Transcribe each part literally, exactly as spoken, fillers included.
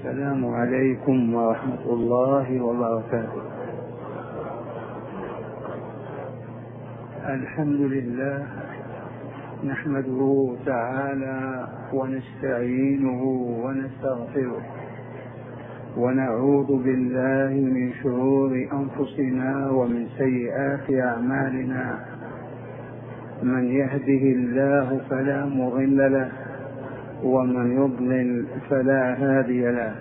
السلام عليكم ورحمة الله وبركاته. الحمد لله نحمده تعالى ونستعينه ونستغفره ونعوذ بالله من شرور أنفسنا ومن سيئات أعمالنا. من يهده الله فلا مضل له ومن يضلل فلا هادي له،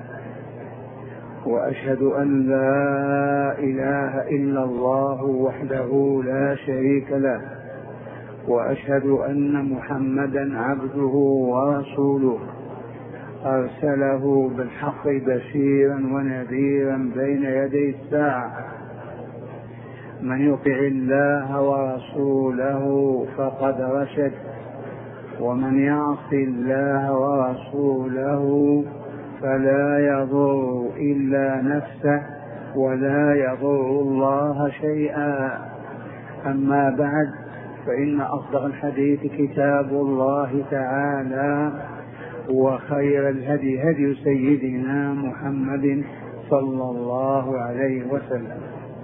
وأشهد أن لا إله إلا الله وحده لا شريك له، وأشهد أن محمدا عبده ورسوله أرسله بالحق بشيرا ونذيرا بين يدي الساعة. من يطع الله ورسوله فقد رشد، ومن يعص الله ورسوله فلا يضر إلا نفسه ولا يضر الله شيئا. أما بعد، فإن أصدق الحديث كتاب الله تعالى، وخير الهدي هدي سيدنا محمد صلى الله عليه وسلم،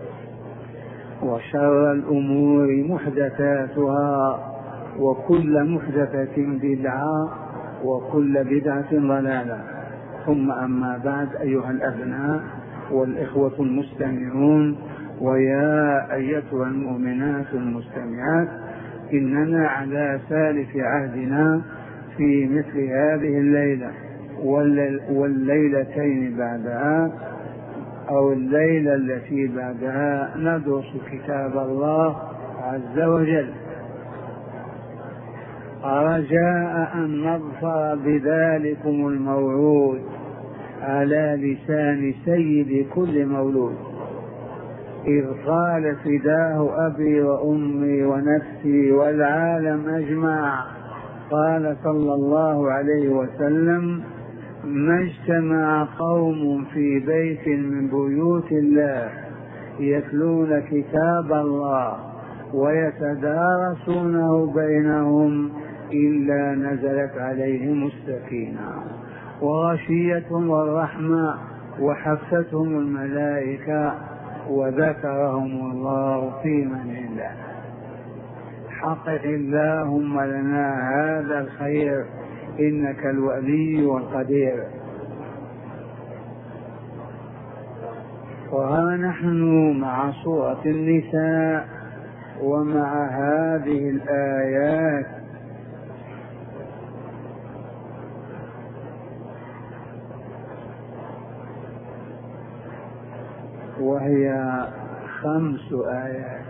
وشر الأمور محدثاتها، وكل محدثة بدعة، وكل بدعة ضلالة. ثم أما بعد، أيها الأبناء والإخوة المستمعون، ويا أيتها المؤمنات المستمعات، إننا على سالف عهدنا في مثل هذه الليلة والليلتين بعدها أو الليلة التي بعدها ندرس كتاب الله عز وجل، رجاء أن نظفر بذلكم الموعود على لسان سيد كل مولود، إذ قال فداه أبي وأمي ونفسي والعالم أجمع. قال صلى الله عليه وسلم: ما اجتمع قوم في بيت من بيوت الله يتلون كتاب الله ويتدارسونه بينهم إلا نزلت عليهم السكينة وغشيتهم الرحمة وحفتهم الملائكة وذكرهم الله في من عنده. حقق اللهم لنا هذا الخير إنك الولي والقدير. وها نحن مع سورة النساء ومع هذه الآيات، وهي خمس آيات،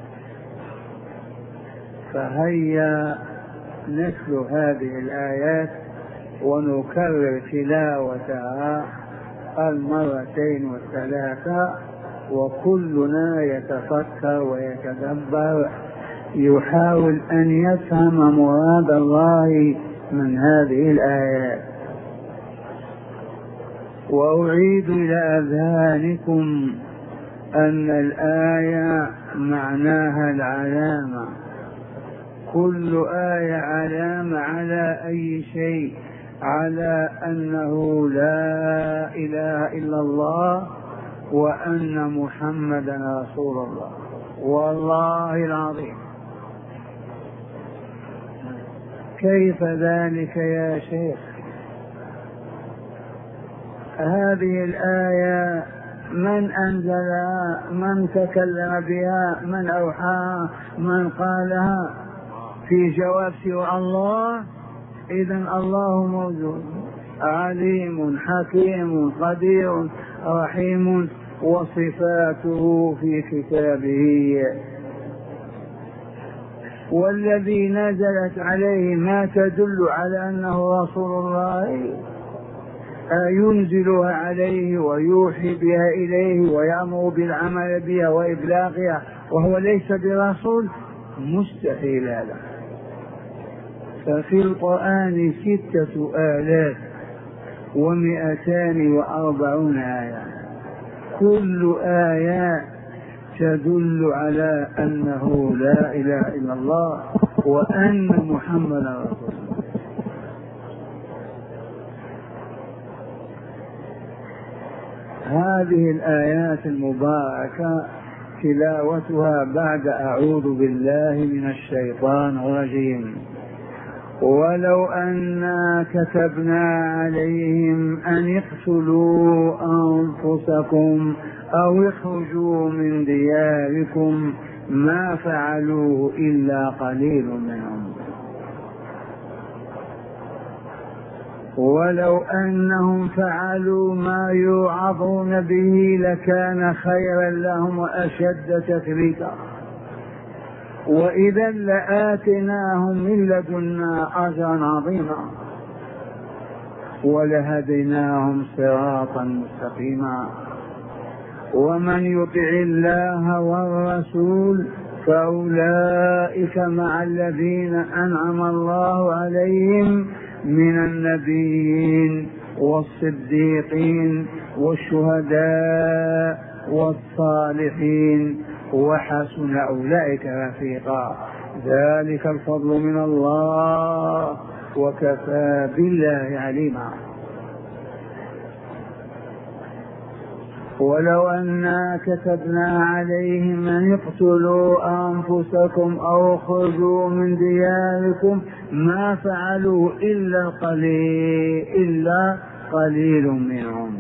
فهيا نتلو هذه الآيات ونكرر تلاوتها المرتين والثلاثة، وكلنا يتفكر ويتدبر يحاول أن يفهم مراد الله من هذه الآيات. وأعيد إلى أذهانكم أن الآية معناها العلامة، كل آية علامة على أي شيء، على أنه لا إله إلا الله وأن محمدا رسول الله. والله العظيم، كيف ذلك يا شيخ؟ هذه الآية من أنزلها؟ من تكلم بها؟ من أوحاها؟ من قالها؟ في جواب سوى الله؟ إذن الله موجود، عليم حكيم قدير رحيم، وصفاته في كتابه. والذي نزلت عليه ما تدل على أنه رسول الله ينزلها عليه ويوحي بها إليه ويأمر بالعمل بها وإبلاغها وهو ليس برسول؟ مستحيل هذا. ففي القرآن ستة آلاف ومئتان وأربعون آية، كل آية تدل على أنه لا إله إلا الله وأن محمدا رسول الله. هذه الآيات المباركة تلاوتها بعد أعوذ بالله من الشيطان الرجيم. ولو أنا كتبنا عليهم أن اقتلوا أنفسكم أو اخرجوا من دياركم ما فعلوه إلا قليل منهم. ولو أنهم فعلوا ما يوعظون به لكان خيرا لهم وأشد تثبيتا وإذا لآتيناهم من لدنا أجرا عظيما ولهديناهم صراطا مستقيما. ومن يطع الله والرسول فأولئك مع الذين أنعم الله عليهم من النبيين والصديقين والشهداء والصالحين وحسن أولئك رفيقا. ذلك الفضل من الله وكفى بالله عليما. ولو أنا كتبنا عليهم أن اقتلوا أنفسكم أو اخرجوا من دياركم ما فعلوا إلا القليل إلا قليل منهم.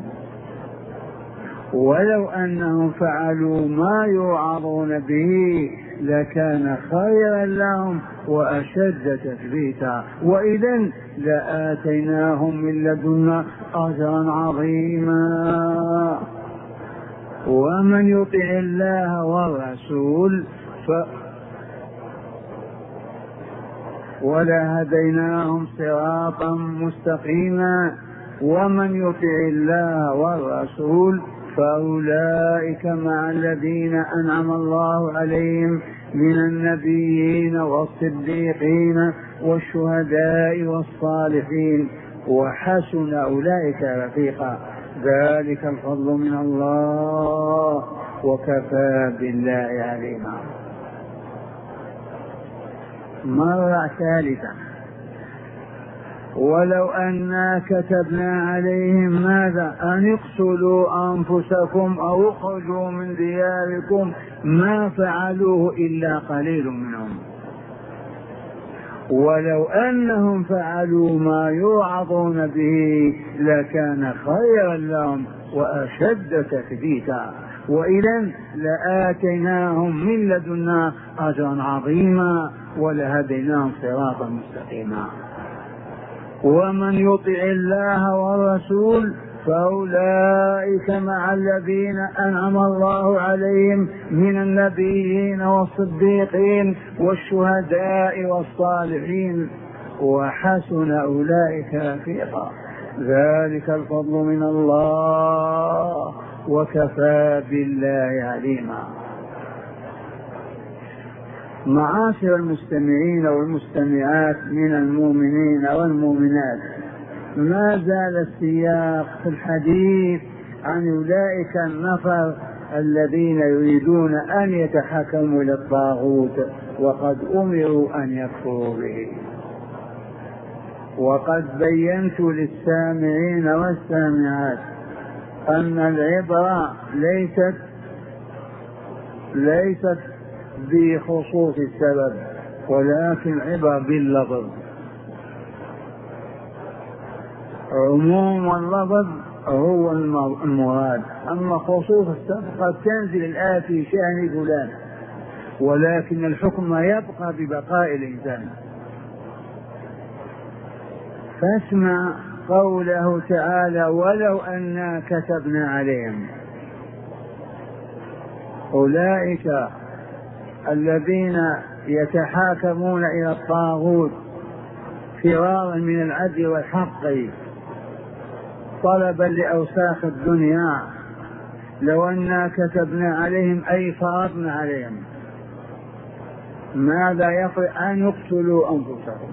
ولو أنهم فعلوا ما يوعظون به لكان خيرا لهم وأشد تثبيتا وإذا لآتيناهم من لدنا أجرا عظيما. ومن يطع الله والرسول ف ولهديناهم صراطا مستقيما. ومن يطع الله والرسول فأولئك مع الذين أنعم الله عليهم من النبيين والصديقين والشهداء والصالحين وحسن أولئك رفيقا. ذلك الفضل من الله وكفى بالله عليما. مرة ثالثة. ولو أنا كتبنا عليهم ماذا أن اقتلوا أنفسكم أو اخرجوا من دياركم ما فعلوه إلا قليل منهم. ولو أنهم فعلوا ما يوعظون به لكان خيرا لهم وأشد تثبيتا وإذا لآتيناهم من لدنا أجرا عظيما ولهديناهم صراطا مستقيما. ومن يطع الله والرسول فأولئك مع الذين أنعم الله عليهم من النبيين والصديقين والشهداء والصالحين وحسن أولئك رفيقا. ذلك الفضل من الله وكفى بالله عليما. معاشر المستمعين والمستمعات من المؤمنين والمؤمنات، ما زال السياق في الحديث عن أولئك النفر الذين يريدون أن يتحكموا للطاغوت وقد أمروا أن يكفروا به. وقد بينت للسامعين والسامعات أن العبرة ليست ليست بخصوص السبب ولكن عبرة باللفظ. عموم اللفظ هو المراد، أما خصوص السبب قد تنزل الآية في شأن فلان ولكن الحكم يبقى ببقاء الإنسان. فاسمع قوله تعالى: ولو أنا كتبنا عليهم. أولئك الذين يتحاكمون إلى الطاغوت فرارا من العدل والحق طلبا لأوساخ الدنيا، لو أنا كتبنا عليهم أي فرضنا عليهم ماذا يفرض أن يقتلوا أنفسهم،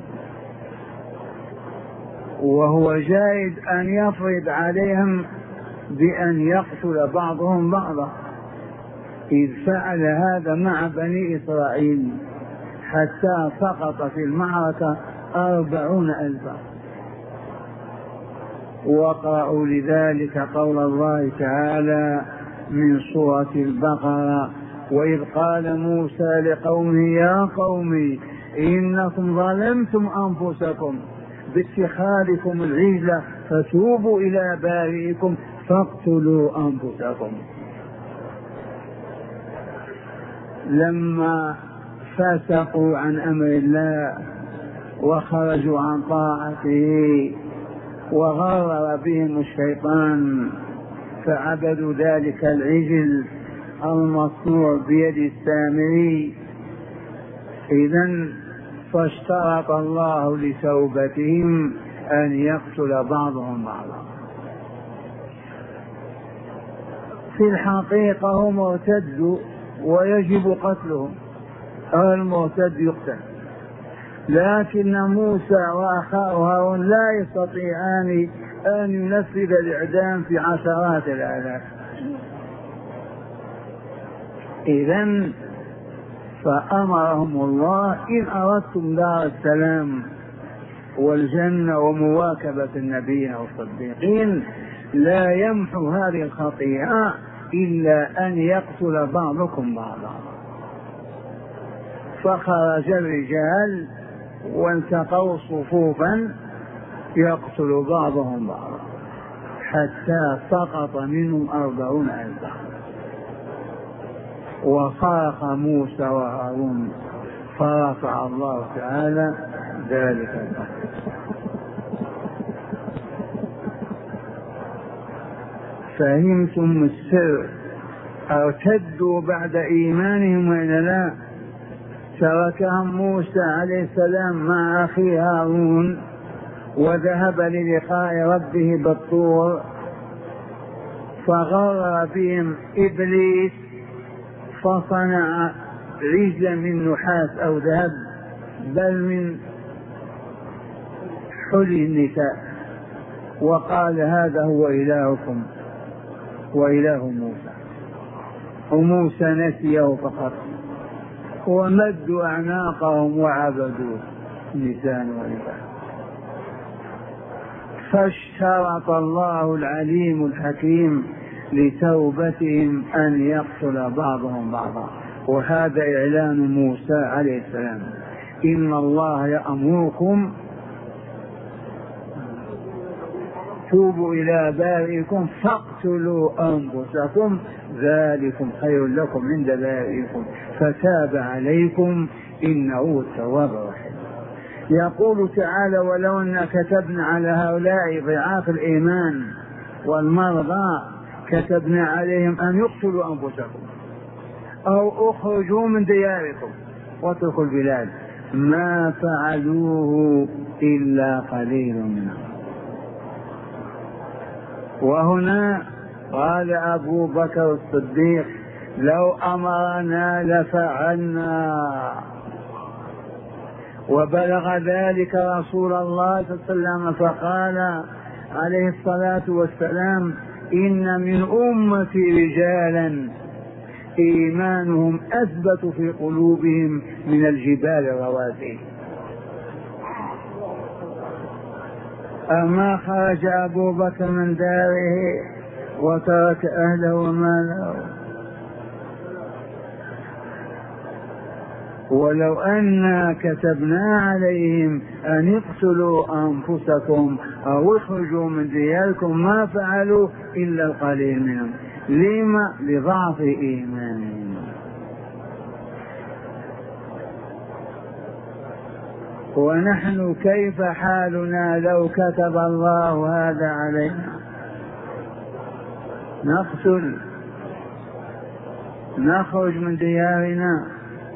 وهو جائز أن يفرض عليهم بأن يقتل بعضهم بعضا، إذ فعل هذا مع بني إسرائيل حتى سقط في المعركة أربعون ألفا. وقرأوا لذلك قول الله تعالى من سورة البقرة: وإذ قال موسى لقومه يا قوم إنكم ظلمتم أنفسكم باتخاذكم العجل فتوبوا إلى بارئكم فاقتلوا أنفسكم. لما فسقوا عن أمر الله وخرجوا عن طاعته وغرر بهم الشيطان فعبدوا ذلك العجل المصنوع بيد السامري، إذن فاشترط الله لتوبتهم أن يقتل بعضهم بعضا. في الحقيقة هم ارتدوا ويجب قتلهم، المرتد يقتل، لكن موسى وأخاه هارون لا يستطيعان أن ينفذ الإعدام في عشرات الآلاف. إذن فأمرهم الله: إن أردتم دار السلام والجنة ومواكبة النبيين والصديقين لا يمحو هذه الخطيئة إلا أن يقتل بعضكم بعضا. فخرج الرجال والتقوا صفوفا يقتل بعضهم بعضا حتى سقط منهم أربعون ألفا، وصرخ موسى وهارون فرفع الله تعالى ذلك القتل. فهمتم السر؟ ارتدوا بعد إيمانهم وإلا لا؟ تركهم موسى عليه السلام مع أخيه هارون وذهب للقاء ربه بالطور، فغر بهم إبليس فصنع عجلا من نحاس أو ذهب، بل من حلي النساء، وقال هذا هو إلهكم وإله موسى، وموسى نسيه فقط، ومدوا أعناقهم وعبدوا نساء ونساء. فاشترط الله العليم الحكيم لتوبتهم أن يقتل بعضهم بعضا، وهذا إعلان موسى عليه السلام: إن الله يأمركم توبوا إلى بارئكم فاقتلوا أنفسكم ذلكم خير لكم عند بارئكم فتاب عليكم إنه التواب الرحيم. يقول تعالى: ولو أن كتبنا على هؤلاء ضعاف الإيمان والمرضى كتبنا عليهم أن يقتلوا أنفسكم أو أخرجوا من دياركم واتركوا البلاد ما فعلوه إلا قليل منهم. وهنا قال أبو بكر الصديق: لو أمرنا لفعلنا. وبلغ ذلك رسول الله صلى الله عليه وسلم فقال عليه الصلاة والسلام: إن من أمتي رجالا إيمانهم أثبت في قلوبهم من الجبال الرواسي. أما خرج أبو بكر من داره وترك أهله وماله؟ ولو أنا كتبنا عليهم أن يقتلوا أنفسكم أو اخرجوا من دياركم ما فعلوا إلا القليل منهم. لما؟ لضعف إيمانهم. ونحن كيف حالنا لو كتب الله هذا علينا؟ نقتل، نخرج من ديارنا.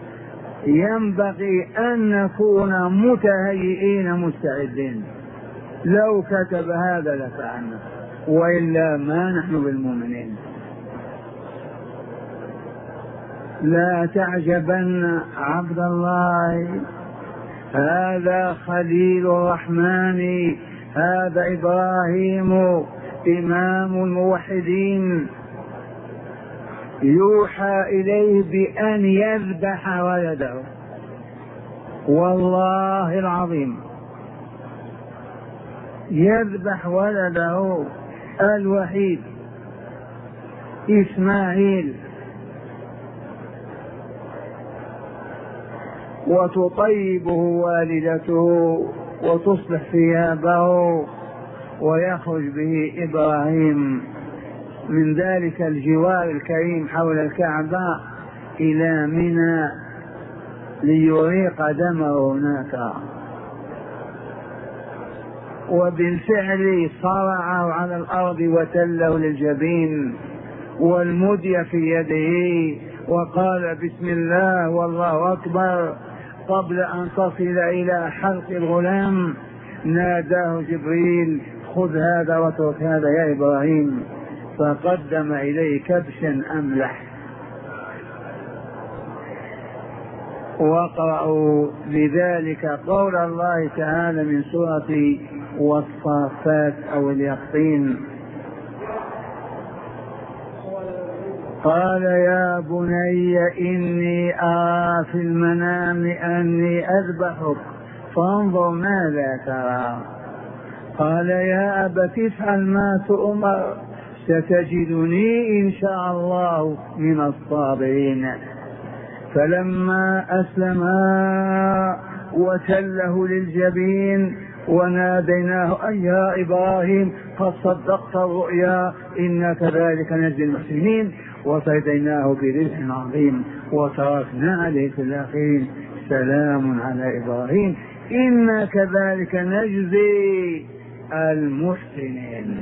ينبغي أن نكون متهيئين مستعدين. لو كتب هذا لفعلنا، وإلا ما نحن بالمؤمنين. لا تعجبن عبد الله، هذا خليل الرحمن، هذا إبراهيم إمام الموحدين، يوحى إليه بأن يذبح ولده. والله العظيم يذبح ولده الوحيد إسماعيل، وتطيبه والدته وتصلح ثيابه ويخرج به إبراهيم من ذلك الجوار الكريم حول الكعبة إلى منى ليريق دمه هناك. وبالفعل صرعه على الأرض وتله للجبين والمدي في يده وقال بسم الله والله أكبر. قبل أن تصل إلى حلق الغلام ناداه جبريل خذ هذا واترك هذا يا إبراهيم، فقدم إليه كبشا أملح. واقرأوا لذلك قول الله تعالى من سورة والصافات أو اليقطين قال يا بني إني أرى في المنام أني أذبحك فانظر ماذا ترى. قال يا أبت افعل ما تؤمر ستجدني إن شاء الله من الصابرين. فلما أسلما وتله للجبين وناديناه أي يا إبراهيم قد صدقت الرؤيا إنا كذلك نجزي المحسنين وفديناه برزق عظيم وتركنا عليه في الآخرين سلام على إبراهيم إنا كذلك نجزي المحسنين.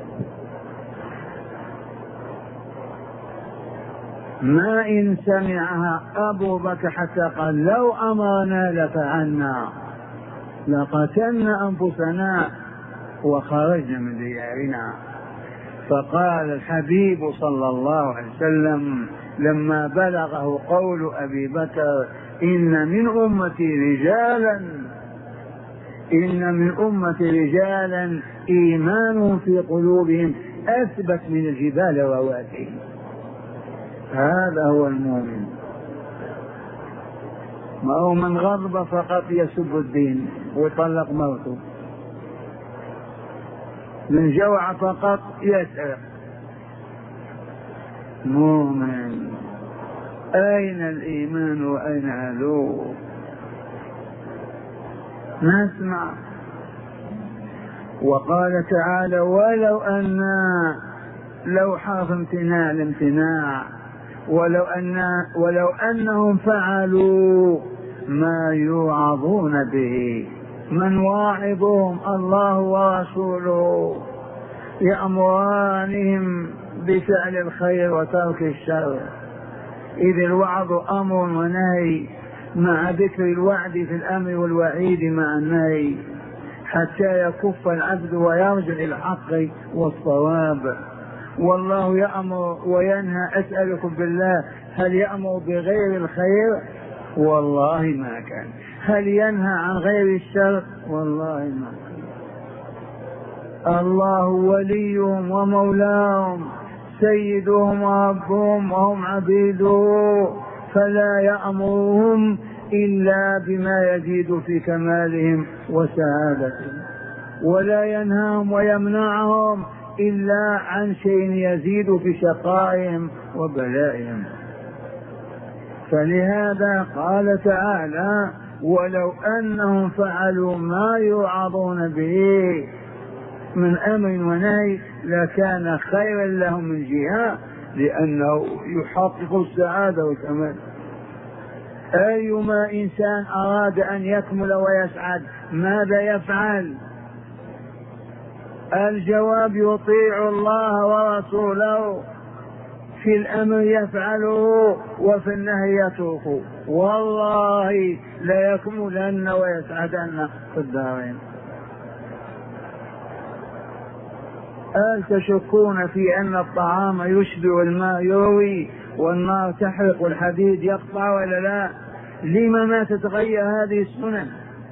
ما إن سمعها أبو بكر حتى قال لو أمرنا لفعلنا لقتلنا أنفسنا وخرجنا من ديارنا. فقال الحبيب صلى الله عليه وسلم لما بلغه قول أبي بكر إن من أمتي رجالا إن من أمتي رجالا إيمان في قلوبهم أثبت من الجبال رواسي. هذا هو المؤمن. ما هو من غضب فقط يسب الدين ويطلق موته، من جوع فقط يسرق. مؤمن أين الإيمان وأين أهله؟ نسمع وقال تعالى ولو أن لو حرف امتناع الامتناع ولو أن ولو أنهم فعلوا ما يوعظون به. من واعظهم؟ الله ورسوله يأمرانهم بفعل الخير وترك الشر. إذ الوعظ أمر ونهي مع ذكر الوعد في الأمر والوعيد مع النهي حتى يكف العبد ويرجع إلى الحق والصواب. والله يأمر وينهى. أسألكم بالله هل يأمر بغير الخير؟ والله ما كان. هل ينهى عن غير الشر؟ والله ما كان. الله وليهم ومولاهم سيدهم وربهم وهم عبيده فلا يأمرهم إلا بما يزيد في كمالهم وسعادتهم ولا ينهاهم ويمنعهم إلا عن شيء يزيد في شقائهم وبلائهم. فلهذا قال تعالى ولو أنهم فعلوا ما يوعظون به من أمر ونهي لكان خيرا لهم من جهة لأنه يحقق السعادة والكمال. أيما إنسان أراد أن يكمل ويسعد ماذا يفعل؟ الجواب يطيع الله ورسوله في الأمر يفعله وفي النهي يتركه. والله لا يكملن ويسعدن في الدارين. هل تشكون في أن الطعام يشبع الماء يروي والنار تحرق والحديد يقطع ولا لا؟ لما ما تتغير هذه السنن؟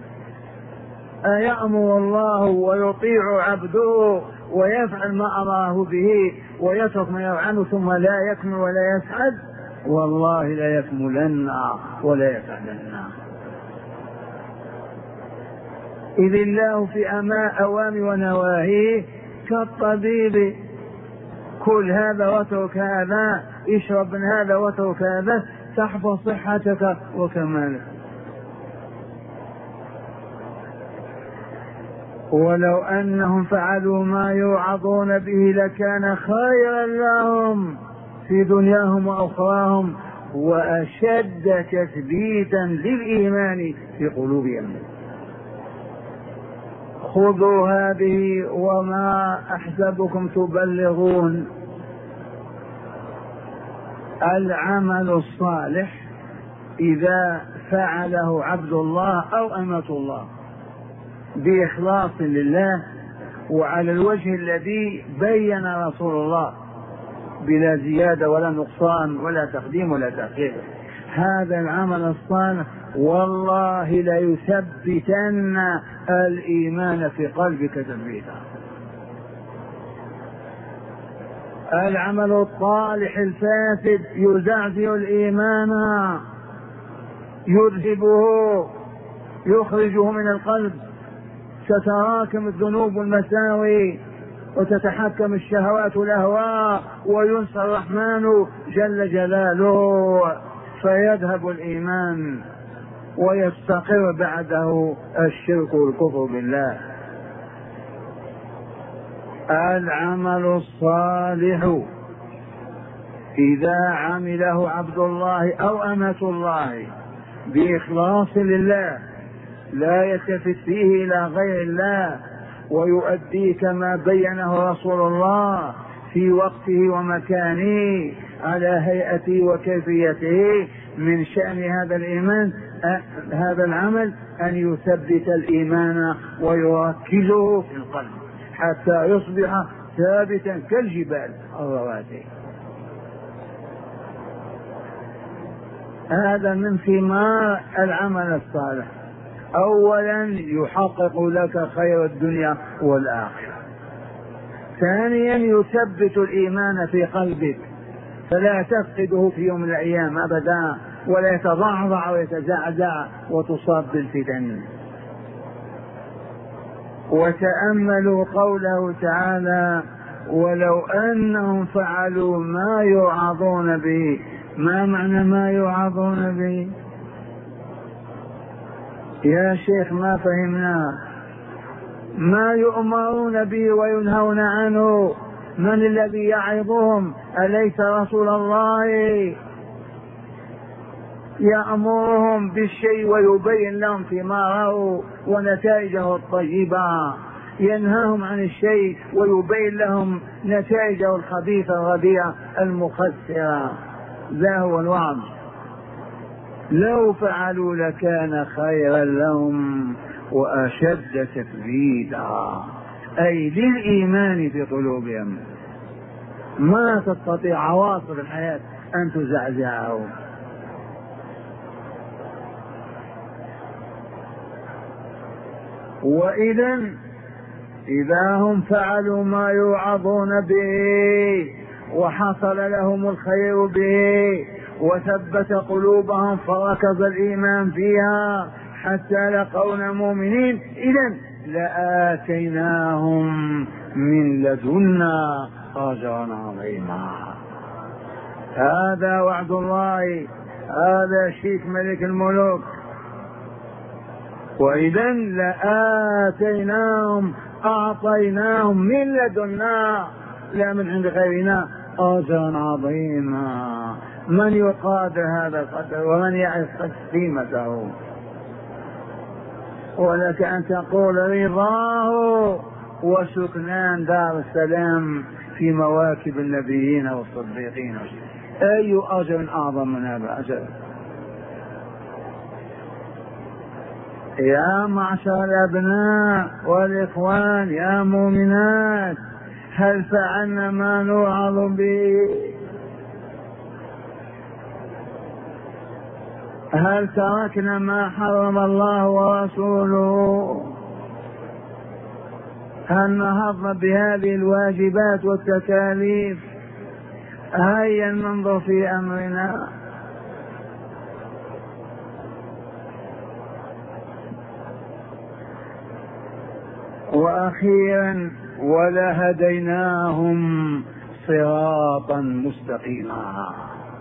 أيأمر الله ويطيع عبده ويفعل ما أمره به ويترك ما يفعله ثم لا يكمل ولا يسعد؟ والله لا يكملن ولا يسعدن. إذ الله في أماء أوامر ونواهيه كالطبيب، كل هذا واترك هذا، اشرب من هذا واترك هذا، تحفظ صحتك وكمالك. ولو أنهم فعلوا ما يوعظون به لكان خيرا لهم في دنياهم وأخراهم وأشد تثبيتا للإيمان في قلوبهم. خذوا هذه وما أحسبكم تبلغون. العمل الصالح إذا فعله عبد الله أو أمة الله بإخلاص لله وعلى الوجه الذي بين رسول الله بلا زيادة ولا نقصان ولا تقديم ولا تأخير، هذا العمل الصالح والله ليثبتن الإيمان في قلبك تثبيتا. العمل الصالح الفاسد يزعزع الإيمان، يذهبه، يخرجه من القلب، تتراكم الذنوب والمساوي وتتحكم الشهوات والأهواء وينسى الرحمن جل جلاله، فيذهب الإيمان ويستقر بعده الشرك والكفر بالله. العمل الصالح إذا عمله عبد الله أو أمة الله بإخلاص لله لا يلتفت فيه إلى غير الله ويؤدي كما بينه رسول الله في وقته ومكانه على هيئته وكيفيته، من شأن هذا الإيمان هذا العمل أن يثبت الإيمان ويركزه في القلب حتى يصبح ثابتا كالجبال الرواسي. هذا من ثمار العمل الصالح. أولا يحقق لك خير الدنيا والآخرة، ثانيا يثبت الإيمان في قلبك فلا تفقده في يوم من الأيام أبدا ولا يتضعضع ويتزعزع وتصاب بالفتن. وتأملوا قوله تعالى ولو أنهم فعلوا ما يوعظون به. ما معنى ما يوعظون به يا شيخ؟ ما فهمنا. ما يؤمرون به وينهون عنه، من الذي يعظهم؟ أليس رسول الله يأمرهم بالشيء ويبين لهم ثماره ونتائجه الطيبة، ينهاهم عن الشيء ويبين لهم نتائجه الخبيثة الرديئة المخسرة. ذا هو الوعظ. لو فعلوا لكان خيرا لهم وأشد تثبيتا، أي للإيمان في قلوبهم. ما تستطيع عواصف الحياة أن تزعزعه. وإذا إذا هم فعلوا ما يوعظون به وحصل لهم الخير به وثبت قلوبهم فركز الإيمان فيها حتى لقونا مؤمنين، إذن لآتيناهم من لدنا أجرا عظيما. هذا وعد الله، هذا شيك ملك الملوك. وإذا لآتيناهم أعطيناهم من لدنا لا من عند غيرنا أجرا عظيما. من يقادر هذا القدر ومن يعرف قيمته؟ ولك أن تقول رضاه وسكنان دار السلام في مواكب النبيين والصديقين. أي أجر أعظم من هذا الأجر؟ يا معشر الأبناء والإخوان يا مؤمنات، هل فعلنا ما نوعظ به؟ هل تركنا ما حرم الله ورسوله؟ هل نهضنا بهذه الواجبات والتكاليف؟ هيا ننظر في أمرنا. وأخيرا ولهديناهم صراطا مستقيما.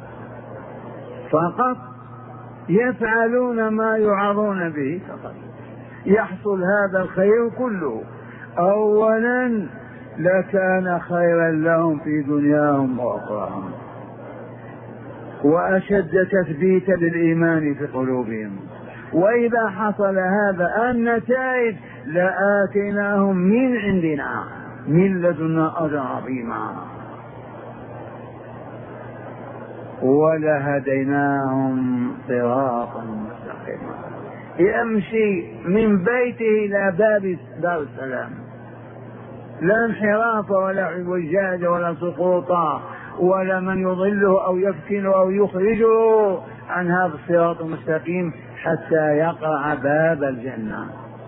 فقط يفعلون ما يوعظون به فقط يحصل هذا الخير كله. أولا لكان خيرا لهم في دنياهم وأخراهم وأشد تثبيتا للإيمان في قلوبهم. وإذا حصل هذا النتائج لآتيناهم من عندنا من لدنا أجرا عظيما ولهديناهم صراطا مستقيما. يمشي من بيته إلى باب دار السلام، لا انحراف ولا اعوجاج ولا سقوط ولا من يضله أو يفتنه أو يخرجه عن هذا الصراط المستقيم حتى يقرع باب الجنة.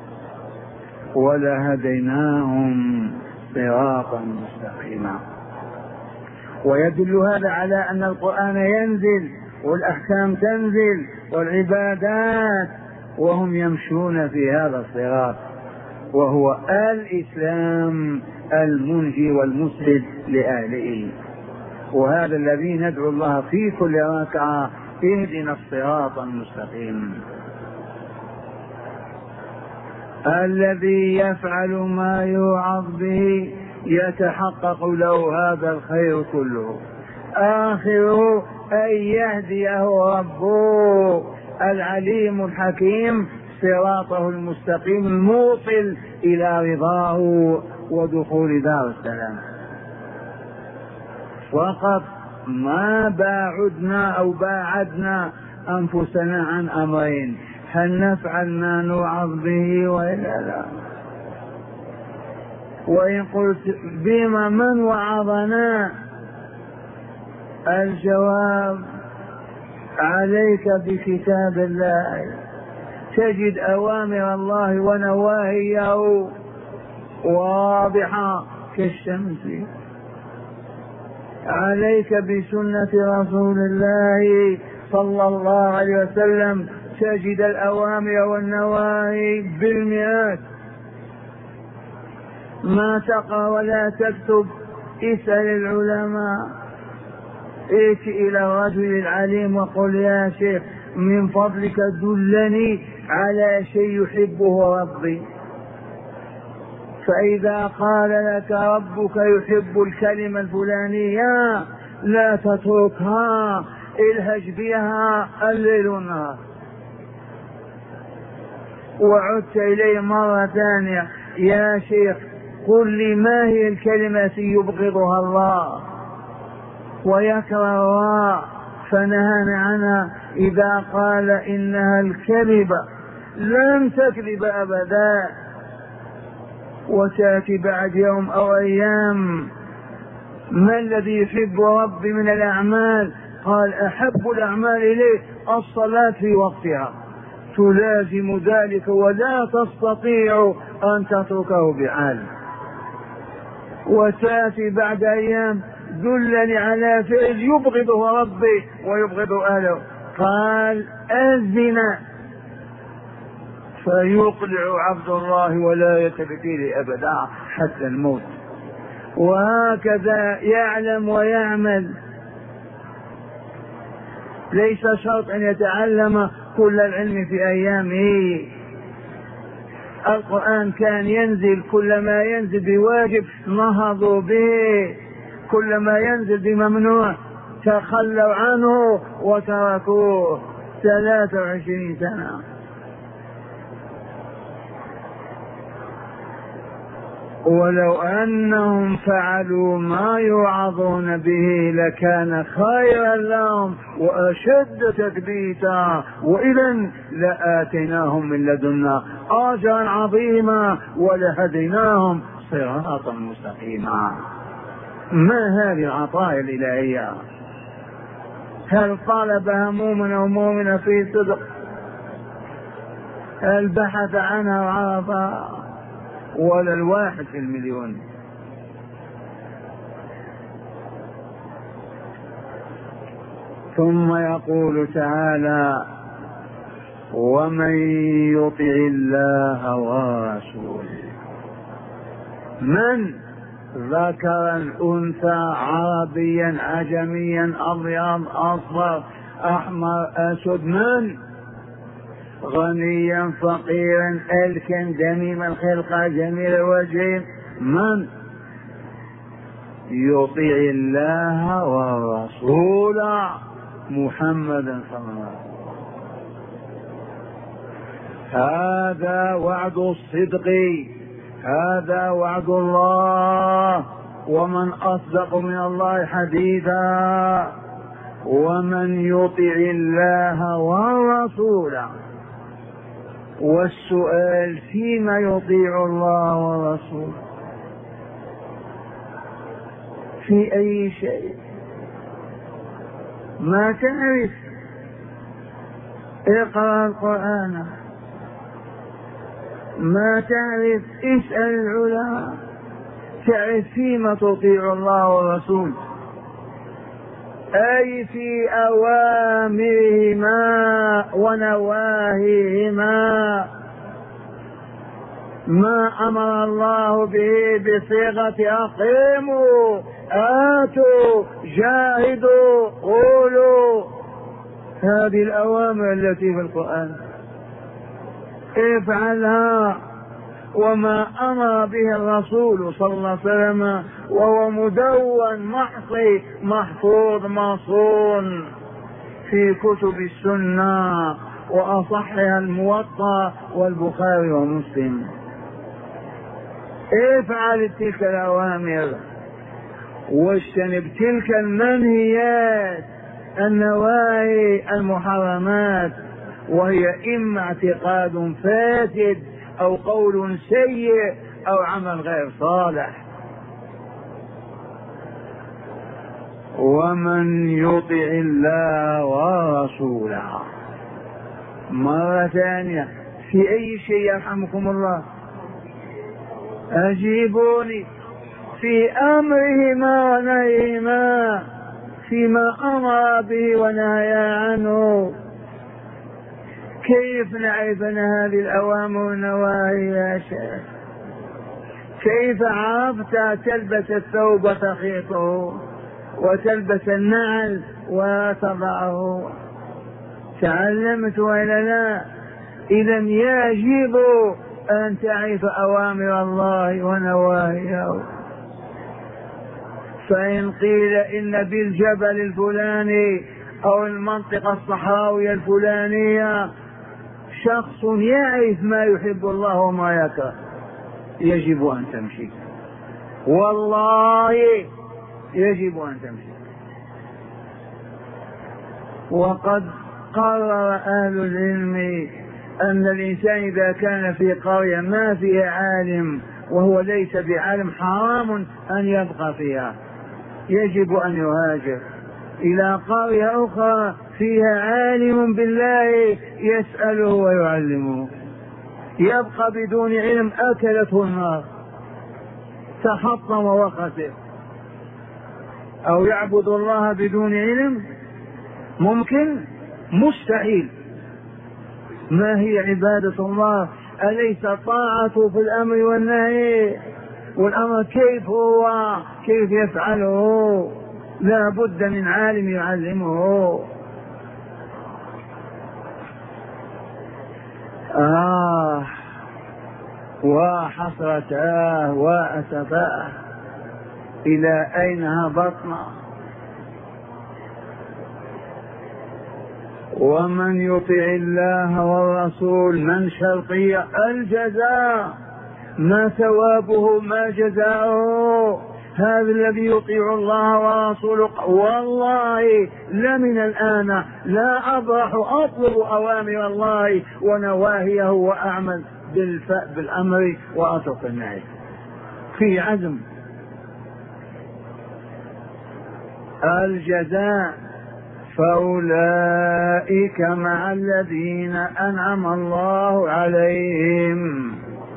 ولهديناهم صراطا مستقيما. ويدل هذا على أن القرآن ينزل والأحكام تنزل والعبادات وهم يمشون في هذا الصراط، وهو الإسلام المنجي والمسعد لأهله. وهذا الذي ندعو الله في كل ركعة: اهدنا الصراط المستقيم. الذي يفعل ما يوعظ به يتحقق له هذا الخير كله، آخره أن يهديه ربه العليم الحكيم صراطه المستقيم الموصل إلى رضاه ودخول دار السلام. فقط ما باعدنا أو باعدنا أنفسنا عن أمرين: هل نفعل ما نوعظ به وإلا لا؟ وإن قلت بما من وعظنا، الجواب: عليك بكتاب الله، تجد أوامر الله ونواهيه واضحة كالشمس. عليك بسنة رسول الله صلى الله عليه وسلم، تجد الأوامر والنواهي بالمئات. ما تقرأ ولا تكتب، اسأل العلماء، ائت إلى الرجل العليم وقل: يا شيخ من فضلك دلني على شيء يحبه ربي. فإذا قال لك ربك يحب الكلمة الفلانية لا تتركها، الهج بها الليل والنهار. وعدت إليه مرة ثانية: يا شيخ قل لي ما هي الكلمة التي يبغضها الله ويكرهها فنهانا عنها؟ إذا قال إنها الكذب لن تكذب أبدا، وتأتي بعد يوم أو أيام: ما الذي يحب ربي من الأعمال؟ قال: أحب الأعمال إليه الصلاة في وقتها. تلازم ذلك ولا تستطيع أن تتركه بحال. وتأتي بعد أيام: دلني على فعل يبغضه ربي ويبغض أهله. قال: الزنا. فيقلع عبد الله ولا يتبتلي أبدا حتى الموت. وهكذا يعلم ويعمل، ليس شرط أن يتعلم كل العلم في أيامه. القرآن كان ينزل، كلما ينزل بواجب نهضوا به، كلما ينزل بممنوع تخلوا عنه وتركوه ثلاث وعشرين سنة. ولو أنهم فعلوا ما يوعظون به لكان خيرا لهم وأشد تثبيتا، وإذا لآتيناهم من لدنا أجرا عظيما ولهديناهم صراطا مستقيما. ما هذه العطايا الإلهية؟ هل طلبها مؤمن أو مؤمنة في صدق؟ هل بحث عنها وعرفها؟ ولا الواحد في المليون. ثم يقول تعالى: ومن يطع الله ورسوله. من؟ ذكرا أنثى، عربيا عجميا، أبيض أصفر أحمر أسود. من؟ غنيا فقيرا ألكا دميم الخلقة جميل الوجه. من؟ يطيع الله والرسول محمدا صلى الله عليه وسلم. هذا وعد الصدق، هذا وعد الله، ومن أصدق من الله حديثا. ومن يطع الله والرسول، والسؤال فيما يطيع الله والرسول، في أي شيء؟ ما تعرف، اقرأ القرآن. ما تعرف، اسأل العلماء، تعرف فيما تطيع الله والرسول، أي في أوامرهما ونواهيهما. ما أمر الله به بصيغة أقيموا، آتوا، جاهدوا، قولوا، هذه الأوامر التي في القرآن افعلها. وما أمر به الرسول صلى الله عليه وسلم وهو مدون محصي محفوظ مصون في كتب السنة وأصحها الموطأ والبخاري ومسلم. افعل تلك الأوامر واجتنب تلك المنهيات النواهي المحرمات، وهي إما اعتقاد فاسد أو قول سيء أو عمل غير صالح. ومن يطع الله ورسوله، مرة ثانية، في أي شيء يرحمكم الله؟ أجيبوني. في أمرهما ونهيهما، فيما أمر به ونهى عنه. كيف نعرف أن هذه الأوامر والنواهي يا شيخ؟ كيف عرفت تلبس الثوب وتخيطه وتلبس النعل وتضعه؟ تعلمت وإلا لا؟ إذا يجب أن تعرف أوامر الله ونواهيه. فإن قيل إن بالجبل الفلاني أو المنطقة الصحراوية الفلانية شخص يعرف ما يحب الله وما يكره، يجب أن تمشي، والله يجب أن تمشي. وقد قرر أهل العلم أن الإنسان إذا كان في قرية ما فيها عالم وهو ليس بعالم حرام أن يبقى فيها، يجب أن يهاجر إلى قرية أخرى فيها عالم بالله يسأله ويعلمه. يبقى بدون علم أكلته النار، تحطم وخسر. أو يعبد الله بدون علم؟ ممكن؟ مستحيل. ما هي عبادة الله؟ أليس طاعته في الأمر والنهي؟ والأمر كيف هو؟ كيف يفعله؟ لا بد من عالم يعلمه. آه وحسرتاه وأسفاه، إلى أين هبطنا؟ ومن يطع الله والرسول، من شرطية الجزاء، ما ثوابه ما جزاؤه. هذا الذي يطيع الله ورسوله والله لمن الآن لا أبرح أطلب أوامر الله ونواهيه وأعمل بالأمر وأترك النهي، في عزم. الجزاء فأولئك مع الذين أنعم الله عليهم.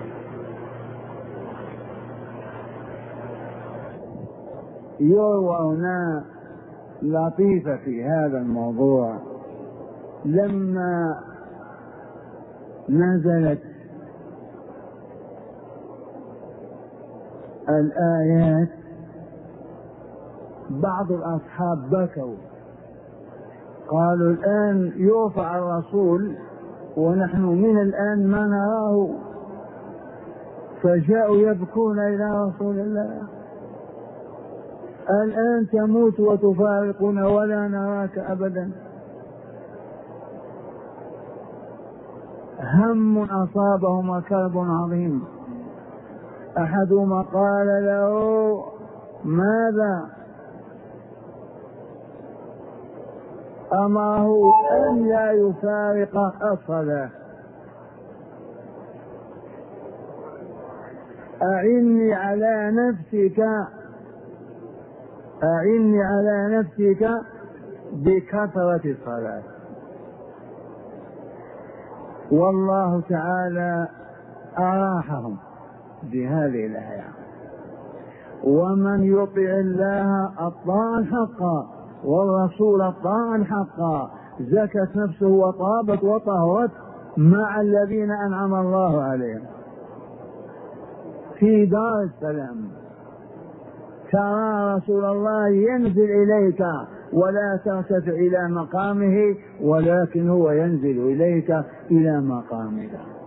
يروى هنا لطيفة في هذا الموضوع. لما نزلت الآيات بعض الأصحاب بكوا، قالوا الآن يرفع الرسول ونحن من الآن ما نراه، فجاءوا يبكون إلى رسول الله: الآن تموت وتفارقنا ولا نراك أبدا. هم أصابهم وكرب عظيم. أحدهما قال له: ماذا؟ أمره أن لا يفارق الصلاة. أعني على نفسك أعني على نفسك بكثرة الصلاة. والله تعالى أراحهم بهذه الآية: ومن يطع الله أطاع حقا والرسول أطاع حقا، زكت نفسه وطابت وطهرت مع الذين أنعم الله عليهم في دار السلام. ترى رسول الله ينزل إليك ولا ترتفع إلى مقامه، ولكن هو ينزل إليك إلى مقامك.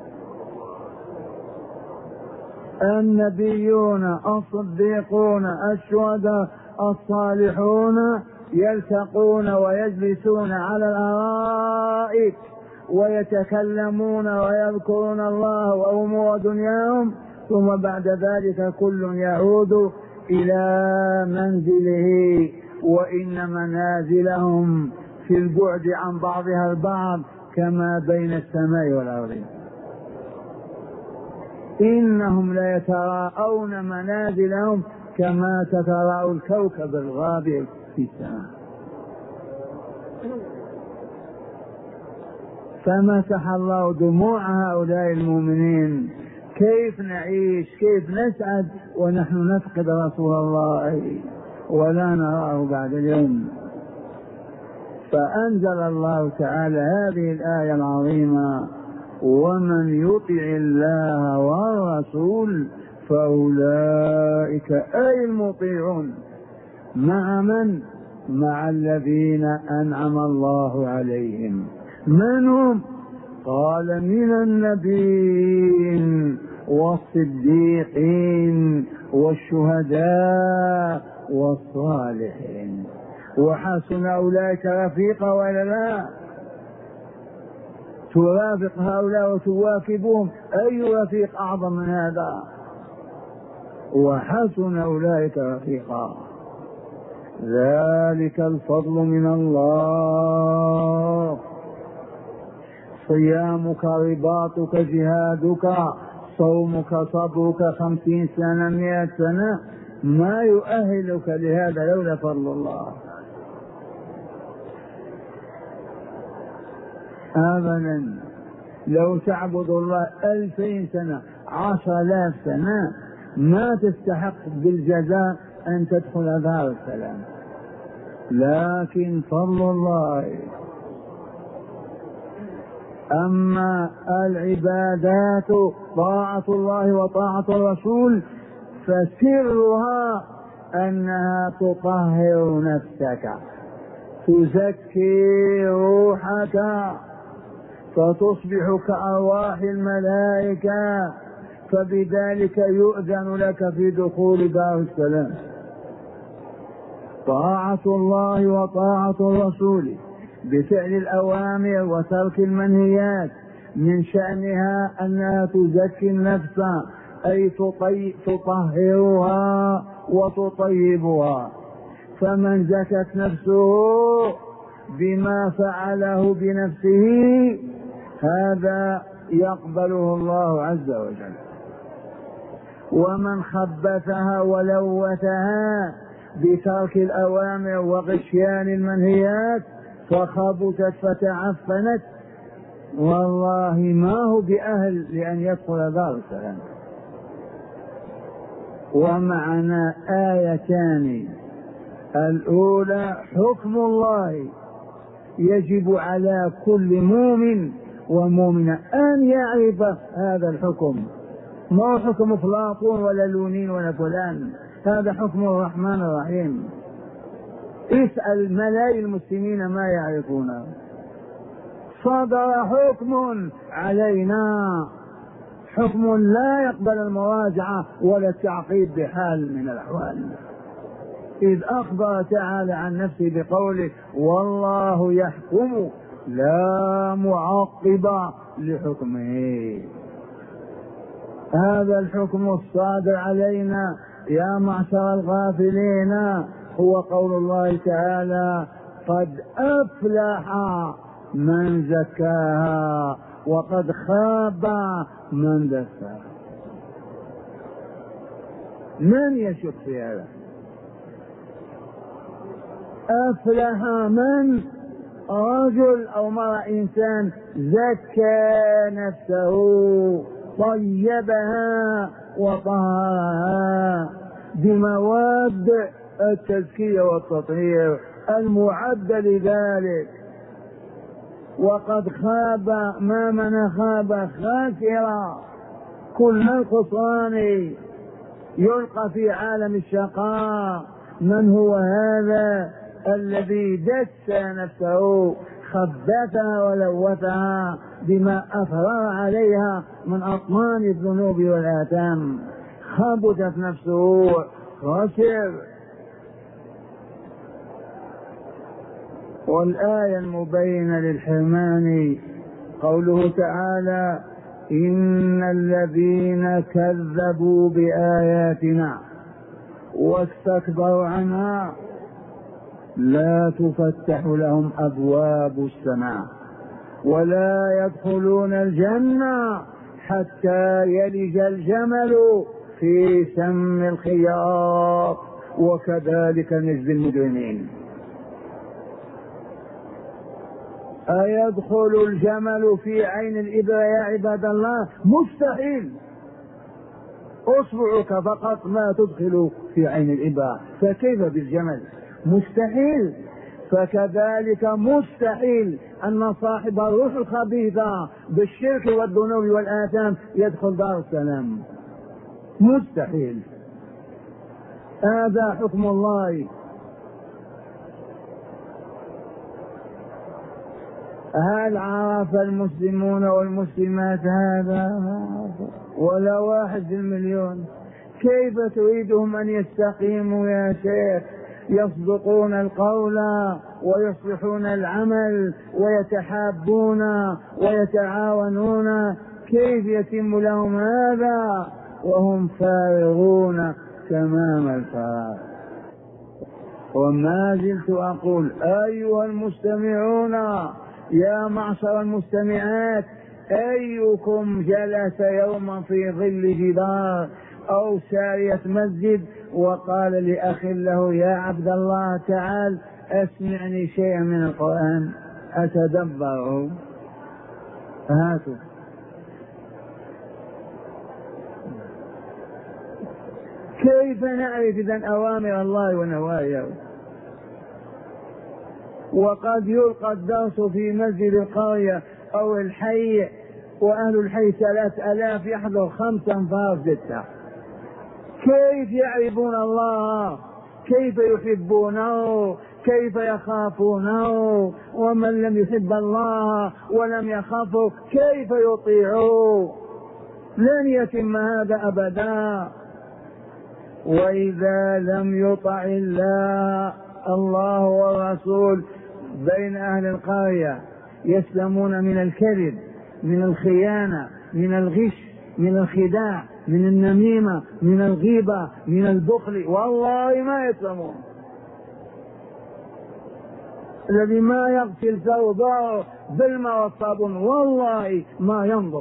النبيون الصديقون الشهداء الصالحون يلتقون ويجلسون على الأرائك ويتكلمون ويذكرون الله وأمور دنياهم، ثم بعد ذلك كل يعود إلى منزله، وإن منازلهم في البعد عن بعضها البعض كما بين السماء والأرض. إنهم ليتراءون منازلهم كما تتراءى الكوكب الغابر في السماء. فمسح الله دموع هؤلاء المؤمنين. كيف نعيش، كيف نسعد ونحن نفقد رسول الله ولا نراه بعد اليوم؟ فأنزل الله تعالى هذه الآية العظيمة: ومن يطع الله والرسول فأولئك أي المطيعون مع من؟ مع الذين أنعم الله عليهم. من هم؟ قال: من النبيين والصديقين والشهداء والصالحين، وحسن أولئك رفيقا. ولا لا؟ ترافق هؤلاء وتواكبهم، أي رفيق أعظم من هذا؟ وحسن أولئك رفيقا. ذلك الفضل من الله. صيامك رباطك جهادك صومك صبرك خمسين سنة مئة سنة ما يؤهلك لهذا لولا فضل الله أبدا. لو تعبد الله ألفين سنة عشر آلاف سنة ما تستحق بالجزاء أن تدخل دار السلام، لكن فضل الله. أما العبادات طاعة الله وطاعة الرسول فسرها أنها تطهر نفسك، تزكي روحك، فتصبح كأرواح الملائكة، فبذلك يؤذن لك في دخول دار السلام. طاعة الله وطاعة الرسول بفعل الأوامر وترك المنهيات من شأنها أنها تزكي النفس، أي تطهرها وتطيبها. فمن زكت نفسه بما فعله بنفسه هذا يقبله الله عز وجل، ومن خبثها ولوثها بترك الأوامر وغشيان المنهيات فخبثت فتعفنت، والله ما هو بأهل لأن يدخل دار السلام. ومعنا آيتان: الأولى حكم الله يجب على كل مؤمن ومؤمنة أن يعرف هذا الحكم، ما هو حكم أفلاطون ولا لونين ولا فلان، هذا حكم الرحمن الرحيم. اسأل ملايين المسلمين ما يعرفونه. صدر حكم علينا، حكم لا يقبل المراجعة ولا التعقيب بحال من الأحوال، إذ أخبر تعالى عن نفسه بقوله والله يحكم لا معقب لحكمه. هذا الحكم الصادر علينا يا معشر الغافلين هو قول الله تعالى قد أفلح من زكاها وقد خاب من دساها. من يشك في هذا؟ أفلح من رجل أو مرأة إنسان زكى نفسه طيبها وطهرها بمواد التزكية والتطهير المعدة لذلك. وقد خاب، ما من خاب خاسرا، كل الخسران يلقى في عالم الشقاء. من هو هذا الذي دس نفسه خبثها ولوثها بما أفرغ عليها من أطمان الذنوب والآثام؟ خبثت نفسه، خسر. والآية المبينة للحرمان قوله تعالى إن الذين كذبوا بآياتنا واستكبروا عنها لا تفتح لهم أبواب السماء ولا يدخلون الجنة حتى يلج الجمل في سم الخياط وكذلك نجزي المجرمين. أيدخل الجمل في عين الإبرة يا عباد الله؟ مستحيل. أصبعك فقط ما تدخل في عين الإبرة، فكيف بالجمل؟ مستحيل. فكذلك مستحيل أن صاحب الروح الخبيثة بالشرك والذنوب والآثام يدخل دار السلام، مستحيل. هذا حكم الله. هل عرف المسلمون والمسلمات هذا؟ ولا واحد في المليون. كيف تريدهم أن يستقيموا يا شيخ؟ يصدقون القول ويصلحون العمل ويتحابون ويتعاونون، كيف يتم لهم هذا وهم فارغون تمام الفراغ؟ وما زلت أقول أيها المستمعون يا معشر المستمعات، أيكم جلس يوما في ظل جدار أو سارية مسجد وقال لأخ له يا عبد الله تعال أسمعني شيئا من القرآن أتدبره؟ هاتوا. كيف نعرف إذن أوامر الله ونواهيه؟ وقد يلقى الدرس في مسجد القرية أو الحي وأهل الحي ثلاث ألاف يحضر خمسة أنفار ستة. كيف يعرفون الله؟ كيف يحبونه؟ كيف يخافونه؟ ومن لم يحب الله ولم يخافه كيف يطيعه؟ لن يتم هذا أبدا. وإذا لم يطع الله الله والرسول بين أهل القرية يسلمون من الكذب، من الخيانة، من الغش، من الخداع، من النميمة، من الغيبة، من البخل، والله ما يسلمون. الذي ما يغسل ثوبه بالماء والصابون والله ما ينظف.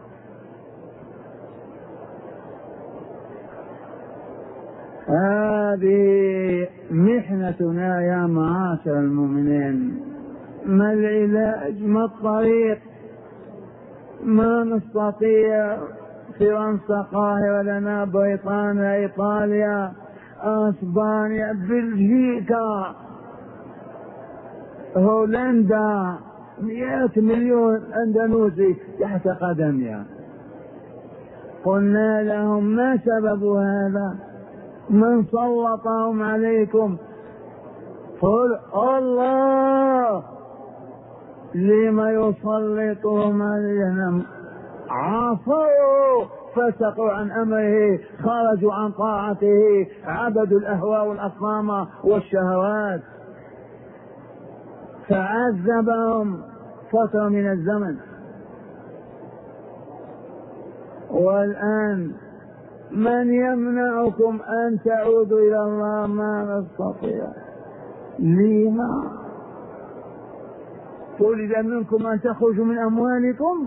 هذه محنتنا يا معاشر المؤمنين. ما العلاج؟ ما الطريق؟ ما نستطيع. فرنسا، قاهرة لنا، بريطانيا، إيطاليا، أسبانيا، بلجيكا، هولندا، مئات مليون أندونيسي تحت قدمها. قلنا لهم ما سبب هذا؟ من سلطهم عليكم؟ قل الله. لما يسلطهم علينا؟ عصوا، فسقوا عن أمره، خرجوا عن طاعته، عبدوا الأهواء والأصنام والشهوات، فعذبهم فترة من الزمن. والآن من يمنعكم أن تعودوا إلى الله؟ ما نستطيع. لما؟ طلب منكم أن تخرجوا من أموالكم؟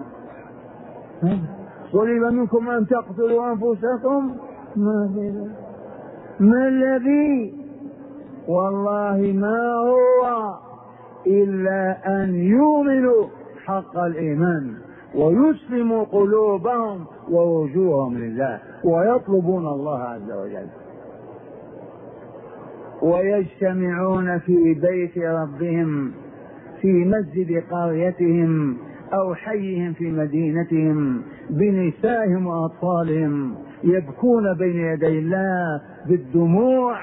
طلب منكم أن تقتلوا أنفسكم؟ ما هذا؟ ما الذي؟ والله ما هو إلا أن يؤمنوا حق الإيمان ويسلموا قلوبهم ووجوههم لله ويطلبون الله عز وجل، ويجتمعون في بيت ربهم في مسجد قريتهم أو حيهم في مدينتهم بنسائهم وأطفالهم، يبكون بين يدي الله بالدموع،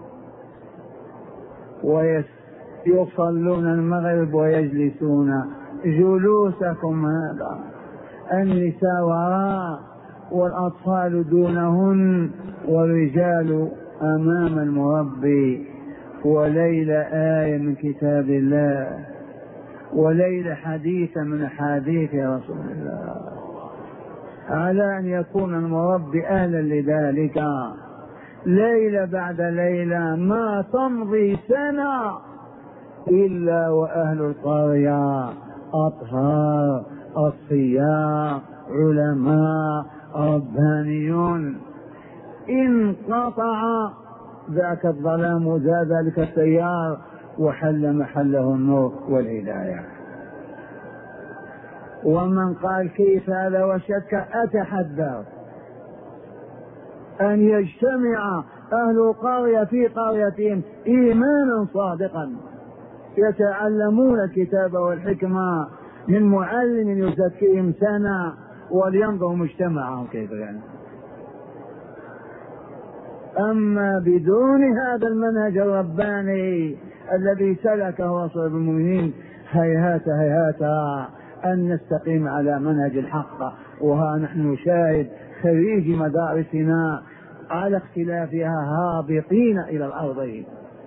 ويصلون المغرب ويجلسون جلوسكم هذا، النساء وراء والأطفال دونهن والرجال أمام المربي. وليلة آية من كتاب الله، وليلة حديث من حديث رسول الله، على أن يكون المربي أهلا لذلك. ليلة بعد ليلة ما تمضي سنة إلا وأهل القرية أطهار أصفياء علماء ربانيون. انقطع ذاك الظلام وزاد ذلك التيار وحل محله النور والهداية. ومن قال كيف هذا وشك، أتحدى أن يجتمع أهل قرية في قريتهم إيمانا صادقا يتعلمون الكتاب والحكمة من معلم يزكيهم سنة، ولينظروا مجتمعهم كيف يعني. أما بدون هذا المنهج الرباني الذي سلكه رسول المؤمنين، هيهات هيهات أن نستقيم على منهج الحق. وها نحن نشاهد خريج مدارسنا على اختلافها هابطين إلى الأرض،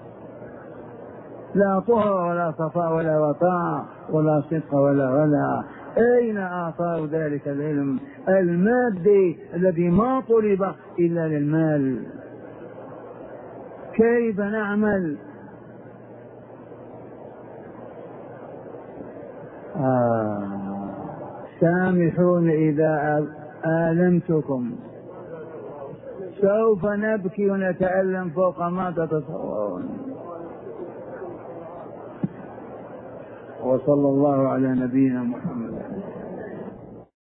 لا طهر ولا صفاء ولا وفاء ولا صدق ولا ولا. أين آثار ذلك العلم المادي الذي ما طلب إلا للمال؟ كيف نعمل؟ آه. سامحون إذا آلمتكم، سوف نبكي ونتألم فوق ما تتصورون. وصلى الله على نبينا محمد.